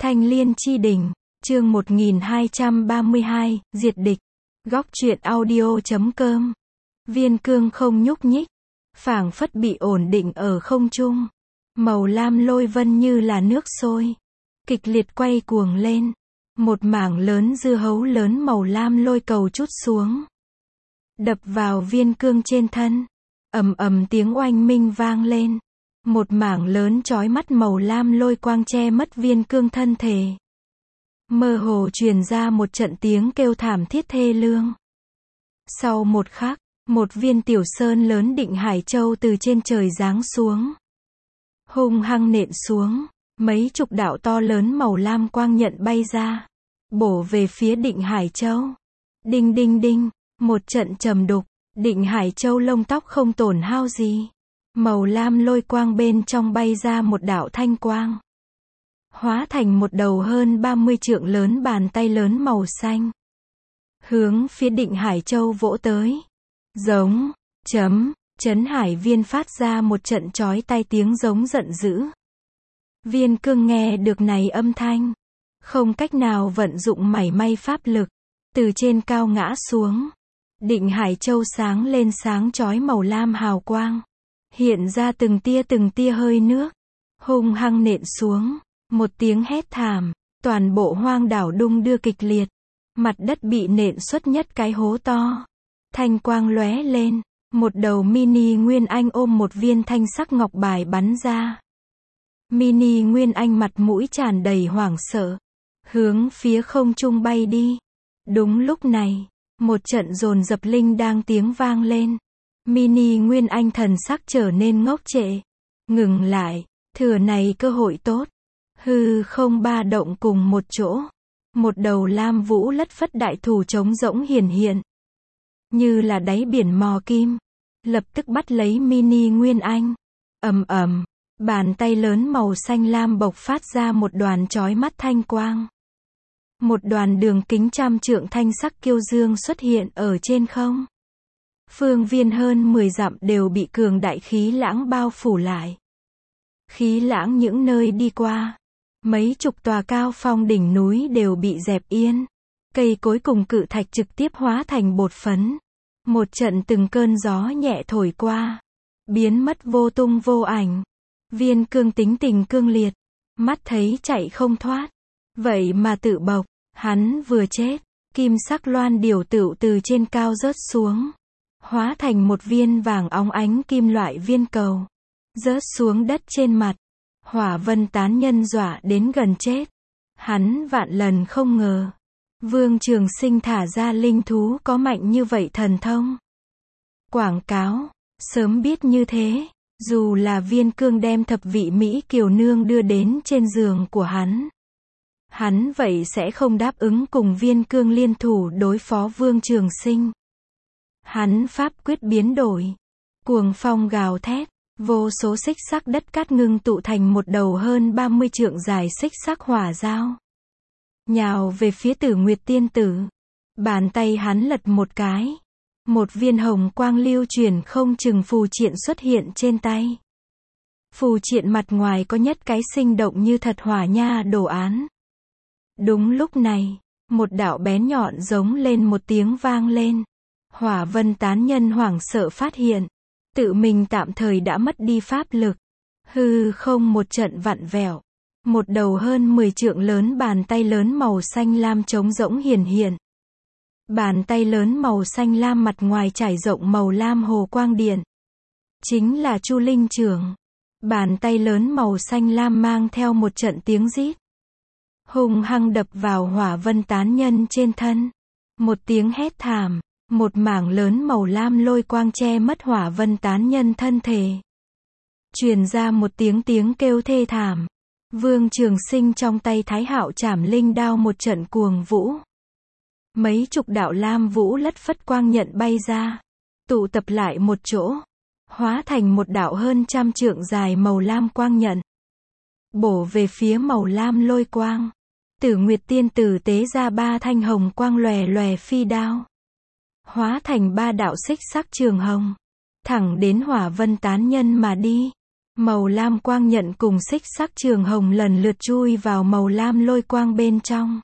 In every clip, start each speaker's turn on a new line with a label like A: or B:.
A: Thanh Liên Chi Đỉnh, chương 1232, diệt địch. Góc truyện audio.com. Viên cương không nhúc nhích, phảng phất bị ổn định ở không trung. Màu lam lôi vân như là nước sôi, kịch liệt quay cuồng lên. Một mảng lớn dưa hấu lớn màu lam lôi cầu trút xuống, đập vào viên cương trên thân. Ầm ầm tiếng oanh minh vang lên. Một mảng lớn chói mắt màu lam lôi quang che mất viên cương thân thể. Mơ hồ truyền ra một trận tiếng kêu thảm thiết thê lương. Sau một khắc, một viên tiểu sơn lớn Định Hải Châu từ trên trời giáng xuống, hung hăng nện xuống. Mấy chục đạo to lớn màu lam quang nhận bay ra, bổ về phía Định Hải Châu. Đinh đinh đinh, một trận trầm đục. Định Hải Châu lông tóc không tổn hao gì. Màu lam lôi quang bên trong bay ra một đạo thanh quang, hóa thành một đầu hơn 30 trượng lớn bàn tay lớn màu xanh, hướng phía Định Hải Châu vỗ tới. Giống, Trấn Hải Viên phát ra một trận chói tai tiếng giống giận dữ. Viên cương nghe được này âm thanh, không cách nào vận dụng mảy may pháp lực, từ trên cao ngã xuống. Định Hải Châu sáng lên sáng chói màu lam hào quang, hiện ra từng tia hơi nước, hung hăng nện xuống. Một tiếng hét thảm, toàn bộ hoang đảo đung đưa kịch liệt, mặt đất bị nện xuất nhất cái hố to. Thanh quang lóe lên, một đầu mini Nguyên Anh ôm một viên thanh sắc ngọc bài bắn ra. Mini Nguyên Anh mặt mũi tràn đầy hoảng sợ, hướng phía không trung bay đi. Đúng lúc này, một trận dồn dập linh đang tiếng vang lên. Mini Nguyên Anh thần sắc trở nên ngốc trệ, ngừng lại, thừa này cơ hội tốt. Hư không ba động cùng một chỗ, một đầu lam vũ lất phất đại thủ trống rỗng hiển hiện, như là đáy biển mò kim, lập tức bắt lấy Mini Nguyên Anh. Ầm ầm, bàn tay lớn màu xanh lam bộc phát ra một đoàn chói mắt thanh quang. Một đoàn đường kính 100 trượng thanh sắc kiêu dương xuất hiện ở trên không. Phương viên hơn 10 dặm đều bị cường đại khí lãng bao phủ lại. Khí lãng những nơi đi qua, mấy chục tòa cao phong đỉnh núi đều bị dẹp yên. Cây cối cùng cự thạch trực tiếp hóa thành bột phấn. Một trận từng cơn gió nhẹ thổi qua, biến mất vô tung vô ảnh. Viên cương tính tình cương liệt, mắt thấy chạy không thoát, vậy mà tự bộc. Hắn vừa chết, kim sắc loan điểu tựu từ trên cao rớt xuống, hóa thành một viên vàng óng ánh kim loại viên cầu, rớt xuống đất trên mặt. Hỏa Vân tán nhân dọa đến gần chết. Hắn vạn lần không ngờ, Vương Trường Sinh thả ra linh thú có mạnh như vậy thần thông. Quảng cáo, sớm biết như thế, dù là Viên cương đem thập vị Mỹ kiều nương đưa đến trên giường của hắn vậy sẽ không đáp ứng cùng Viên cương liên thủ đối phó Vương Trường Sinh. Hắn pháp quyết biến đổi, cuồng phong gào thét, vô số xích sắc đất cát ngưng tụ thành một đầu hơn 30 trượng dài xích sắc hỏa dao, nhào về phía Tử Nguyệt tiên tử. Bàn tay hắn lật một cái, một viên hồng quang lưu chuyển không chừng phù triện xuất hiện trên tay. Phù triện mặt ngoài có nhất cái sinh động như thật hỏa nha đồ án. Đúng lúc này, một đạo bén nhọn giống lên một tiếng vang lên. Hỏa Vân tán nhân hoảng sợ phát hiện, tự mình tạm thời đã mất đi pháp lực. Hư không một trận vặn vẹo, một đầu hơn 10 trượng lớn bàn tay lớn màu xanh lam trống rỗng hiển hiện. Bàn tay lớn màu xanh lam mặt ngoài trải rộng màu lam hồ quang điện, chính là Chu Linh Trưởng. Bàn tay lớn màu xanh lam mang theo một trận tiếng rít, hung hăng đập vào Hỏa Vân tán nhân trên thân. Một tiếng hét thảm, một mảng lớn màu lam lôi quang che mất Hỏa Vân tán nhân thân thể. Truyền ra một tiếng kêu thê thảm. Vương Trường Sinh trong tay Thái Hạo Trảm Linh đao một trận cuồng vũ. Mấy chục đạo lam vũ lất phất quang nhận bay ra, tụ tập lại một chỗ, hóa thành một đạo hơn 100 trượng dài màu lam quang nhận, bổ về phía màu lam lôi quang. Tử Nguyệt tiên tử tế ra 3 thanh hồng quang lòe lòe phi đao, hóa thành 3 đạo xích sắc trường hồng, thẳng đến Hỏa Vân tán nhân mà đi. Màu lam quang nhận cùng xích sắc trường hồng lần lượt chui vào màu lam lôi quang bên trong.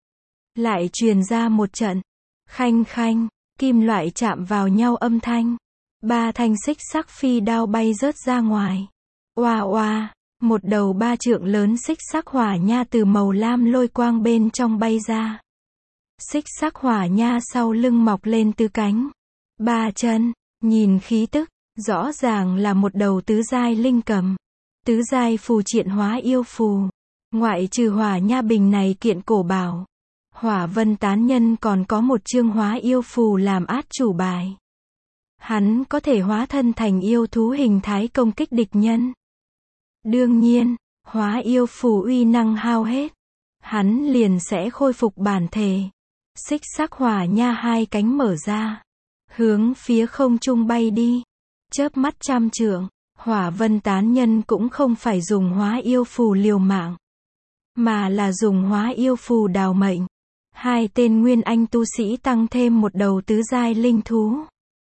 A: Lại truyền ra một trận khanh khanh, kim loại chạm vào nhau âm thanh. 3 thanh xích sắc phi đao bay rớt ra ngoài. Oa oa, một đầu 3 trượng lớn xích sắc hỏa nha từ màu lam lôi quang bên trong bay ra. Xích sắc hỏa nha sau lưng mọc lên tứ cánh, 3 chân, nhìn khí tức, rõ ràng là một đầu tứ giai linh cầm. Tứ giai phù triện hóa yêu phù. Ngoại trừ hỏa nha bình này kiện cổ bảo, Hỏa Vân Tán Nhân còn có một chương hóa yêu phù làm át chủ bài. Hắn có thể hóa thân thành yêu thú hình thái công kích địch nhân. Đương nhiên, hóa yêu phù uy năng hao hết, hắn liền sẽ khôi phục bản thể. Xích sắc hỏa nha 2 cánh mở ra, hướng phía không trung bay đi. Chớp mắt 100 trượng, Hỏa Vân Tán Nhân cũng không phải dùng hóa yêu phù liều mạng, mà là dùng hóa yêu phù đào mệnh. 2 tên nguyên anh tu sĩ tăng thêm một đầu tứ giai linh thú.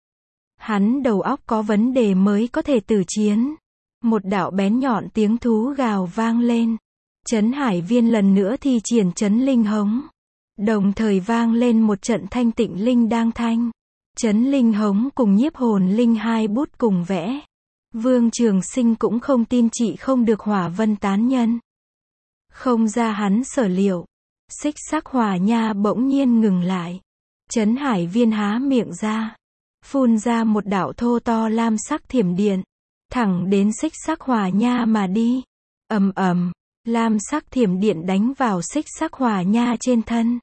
A: Hắn đầu óc có vấn đề mới có thể tử chiến. Một đạo bén nhọn tiếng thú gào vang lên. Trấn Hải Viên lần nữa thi triển trấn linh hống. Đồng thời vang lên một trận thanh tịnh linh đang thanh. Trấn linh hống cùng nhiếp hồn linh 2 bút cùng vẽ. Vương Trường Sinh cũng không tin chị không được Hỏa Vân Tán Nhân. Không ra hắn sở liệu. Xích sắc hỏa nha bỗng nhiên ngừng lại. Trấn Hải Viên há miệng ra, phun ra một đạo thô to lam sắc thiểm điện, thẳng đến xích sắc hỏa nha mà đi. Ầm ầm, lam sắc thiểm điện đánh vào xích sắc hỏa nha trên thân.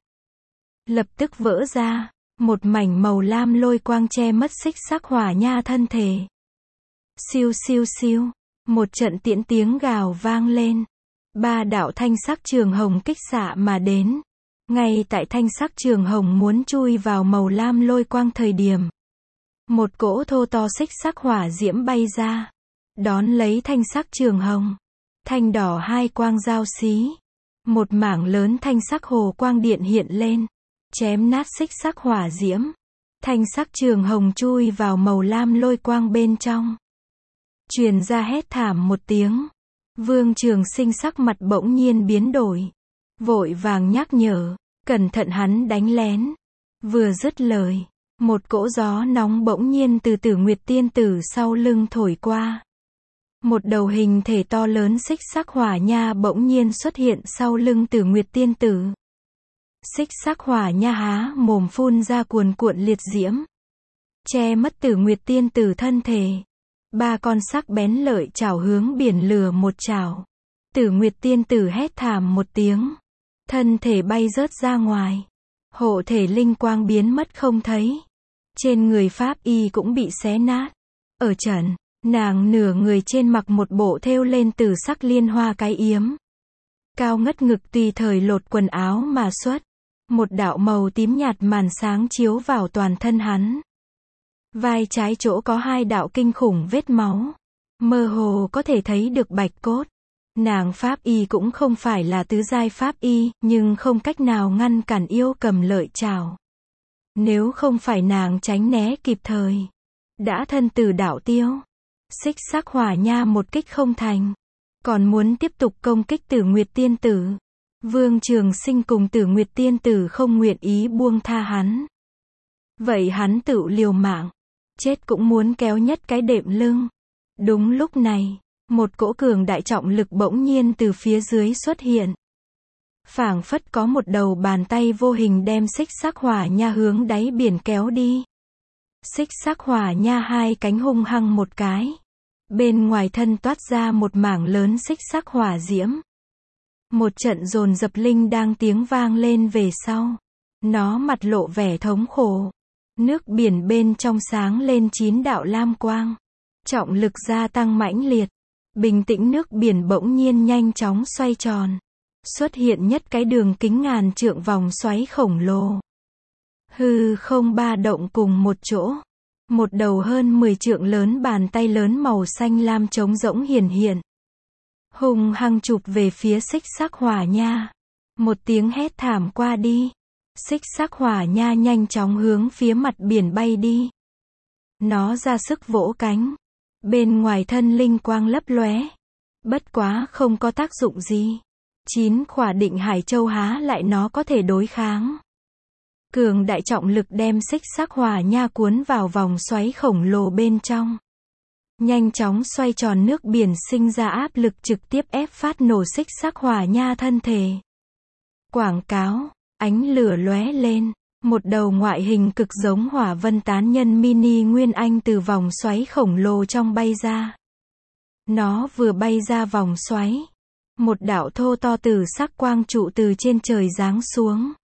A: Lập tức vỡ ra, một mảnh màu lam lôi quang che mất xích sắc hỏa nha thân thể. Siêu siêu siêu, một trận tiễn tiếng gào vang lên. 3 đạo thanh sắc trường hồng kích xạ mà đến. Ngay tại thanh sắc trường hồng muốn chui vào màu lam lôi quang thời điểm, một cỗ thô to xích sắc hỏa diễm bay ra, đón lấy thanh sắc trường hồng. Thanh đỏ 2 quang giao xí. Một mảng lớn thanh sắc hồ quang điện hiện lên, chém nát xích sắc hỏa diễm. Thanh sắc trường hồng chui vào màu lam lôi quang bên trong. Truyền ra hét thảm một tiếng. Vương Trường Sinh sắc mặt bỗng nhiên biến đổi. Vội vàng nhắc nhở, cẩn thận hắn đánh lén. Vừa dứt lời, một cỗ gió nóng bỗng nhiên từ Tử Nguyệt Tiên Tử sau lưng thổi qua. Một đầu hình thể to lớn xích sắc hỏa nha bỗng nhiên xuất hiện sau lưng Tử Nguyệt Tiên Tử. Xích sắc hỏa nha há mồm phun ra cuồn cuộn liệt diễm, che mất Tử Nguyệt Tiên Tử thân thể. 3 con sắc bén lợi chảo hướng biển lửa một chảo. Tử Nguyệt Tiên Tử hét thảm một tiếng, thân thể bay rớt ra ngoài. Hộ thể linh quang biến mất không thấy. Trên người pháp y cũng bị xé nát. Ở trần, nàng nửa người trên mặc một bộ thêu lên tử sắc liên hoa cái yếm. Cao ngất ngực tùy thời lột quần áo mà xuất. Một đạo màu tím nhạt màn sáng chiếu vào toàn thân hắn. Vai trái chỗ có 2 đạo kinh khủng vết máu. Mơ hồ có thể thấy được bạch cốt. Nàng pháp y cũng không phải là tứ giai pháp y, nhưng không cách nào ngăn cản yêu cầm lợi chảo. Nếu không phải nàng tránh né kịp thời, đã thân tử đạo tiêu. Xích sắc hỏa nha một kích không thành, còn muốn tiếp tục công kích Tử Nguyệt Tiên Tử. Vương Trường Sinh cùng Tử Nguyệt Tiên Tử không nguyện ý buông tha hắn. Vậy hắn tự liều mạng, chết cũng muốn kéo nhất cái đệm lưng. Đúng lúc này, một cỗ cường đại trọng lực bỗng nhiên từ phía dưới xuất hiện. Phảng phất có một đầu bàn tay vô hình đem xích sắc hỏa nha hướng đáy biển kéo đi. Xích sắc hỏa nha 2 cánh hung hăng một cái. Bên ngoài thân toát ra một mảng lớn xích sắc hỏa diễm. Một trận dồn dập linh đang tiếng vang lên về sau. Nó mặt lộ vẻ thống khổ. Nước biển bên trong sáng lên 9 đạo lam quang. Trọng lực gia tăng mãnh liệt. Bình tĩnh nước biển bỗng nhiên nhanh chóng xoay tròn. Xuất hiện nhất cái đường kính ngàn trượng vòng xoáy khổng lồ. Hư không ba động cùng một chỗ. Một đầu hơn 10 trượng lớn bàn tay lớn màu xanh lam trống rỗng hiển hiện. Hùng hăng chụp về phía xích sắc hỏa nha. Một tiếng hét thảm qua đi. Xích sắc hỏa nha nhanh chóng hướng phía mặt biển bay đi. Nó ra sức vỗ cánh. Bên ngoài thân linh quang lấp lóe. Bất quá không có tác dụng gì. 9 khỏa định hải châu há lại nó có thể đối kháng. Cường đại trọng lực đem xích sắc hỏa nha cuốn vào vòng xoáy khổng lồ bên trong. Nhanh chóng xoay tròn nước biển sinh ra áp lực trực tiếp ép phát nổ xích sắc hỏa nha thân thể. Quảng cáo, ánh lửa lóe lên, một đầu ngoại hình cực giống hỏa vân tán nhân mini nguyên anh từ vòng xoáy khổng lồ trong bay ra. Nó vừa bay ra vòng xoáy, một đạo thô to tử sắc quang trụ từ trên trời giáng xuống.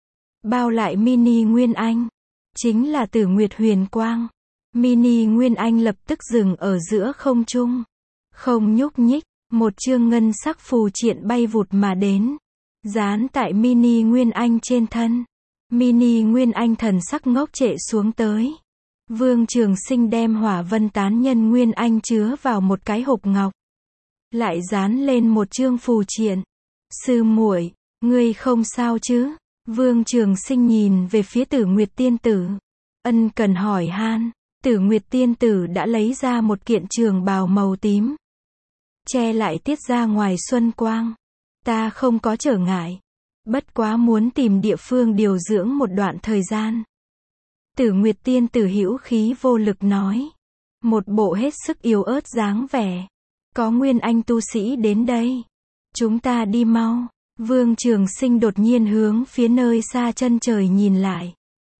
A: Bao lại mini nguyên anh, chính là Tử Nguyệt Huyền Quang. Mini Nguyên Anh lập tức dừng ở giữa không trung. Không nhúc nhích, một chương ngân sắc phù triện bay vụt mà đến. Dán tại Mini Nguyên Anh trên thân. Mini Nguyên Anh thần sắc ngốc trệ xuống tới. Vương Trường Sinh đem hỏa vân tán nhân Nguyên Anh chứa vào một cái hộp ngọc. Lại dán lên một chương phù triện. Sư muội, ngươi không sao chứ? Vương Trường Sinh nhìn về phía Tử Nguyệt Tiên Tử. Ân cần hỏi han. Tử Nguyệt Tiên Tử đã lấy ra một kiện trường bào màu tím. Che lại tiết ra ngoài xuân quang. Ta không có trở ngại. Bất quá muốn tìm địa phương điều dưỡng một đoạn thời gian. Tử Nguyệt Tiên Tử hữu khí vô lực nói. Một bộ hết sức yếu ớt dáng vẻ. Có nguyên anh tu sĩ đến đây. Chúng ta đi mau. Vương Trường Sinh đột nhiên hướng phía nơi xa chân trời nhìn lại.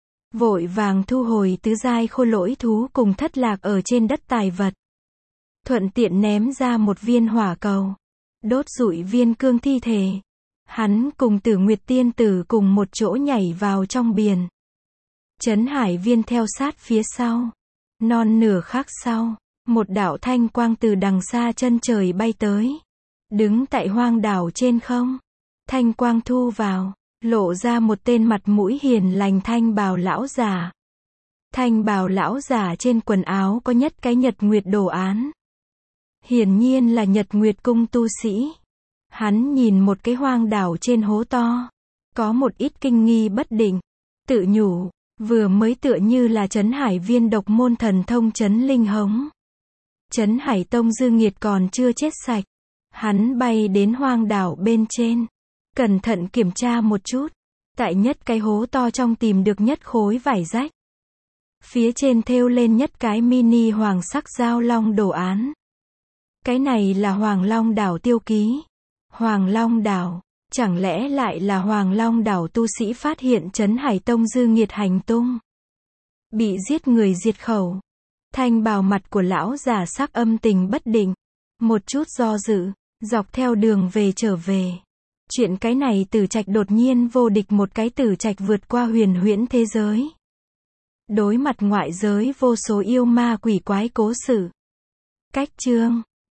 A: Vội vàng thu hồi tứ giai khô lỗi thú cùng thất lạc ở trên đất tài vật. Thuận tiện ném ra một viên hỏa cầu. Đốt rụi viên cương thi thể. Hắn cùng Tử Nguyệt Tiên Tử cùng một chỗ nhảy vào trong biển. Trấn Hải Viên theo sát phía sau. Non nửa khắc sau, một đạo thanh quang từ đằng xa chân trời bay tới. Đứng tại hoang đảo trên không. Thanh quang thu vào. Lộ ra một tên mặt mũi hiền lành thanh bào lão giả. Thanh bào lão giả trên quần áo có nhất cái nhật nguyệt đồ án. Hiển nhiên là Nhật Nguyệt cung tu sĩ. Hắn nhìn một cái hoang đảo trên hố to. Có một ít kinh nghi bất định. Tự nhủ, vừa mới tựa như là Trấn Hải Viên độc môn thần thông Trấn Linh Hống. Trấn Hải Tông Dư Nghiệt còn chưa chết sạch. Hắn bay đến hoang đảo bên trên. Cẩn thận kiểm tra một chút. Tại nhất cái hố to trong tìm được nhất khối vải rách. Phía trên thêu lên nhất cái mini hoàng sắc giao long đồ án. Cái này là Hoàng Long đảo tiêu ký. Hoàng Long đảo, chẳng lẽ lại là Hoàng Long đảo tu sĩ phát hiện Trấn Hải Tông Dư Nghiệt hành tung. Bị giết người diệt khẩu. Thanh bào mặt của lão già sắc âm tình bất định. Một chút do dự, dọc theo đường về trở về. Chuyện cái này Tử Trạch đột nhiên vô địch một cái Tử Trạch vượt qua huyền huyễn thế giới. Đối mặt ngoại giới vô số yêu ma quỷ quái cố sự. Cách chương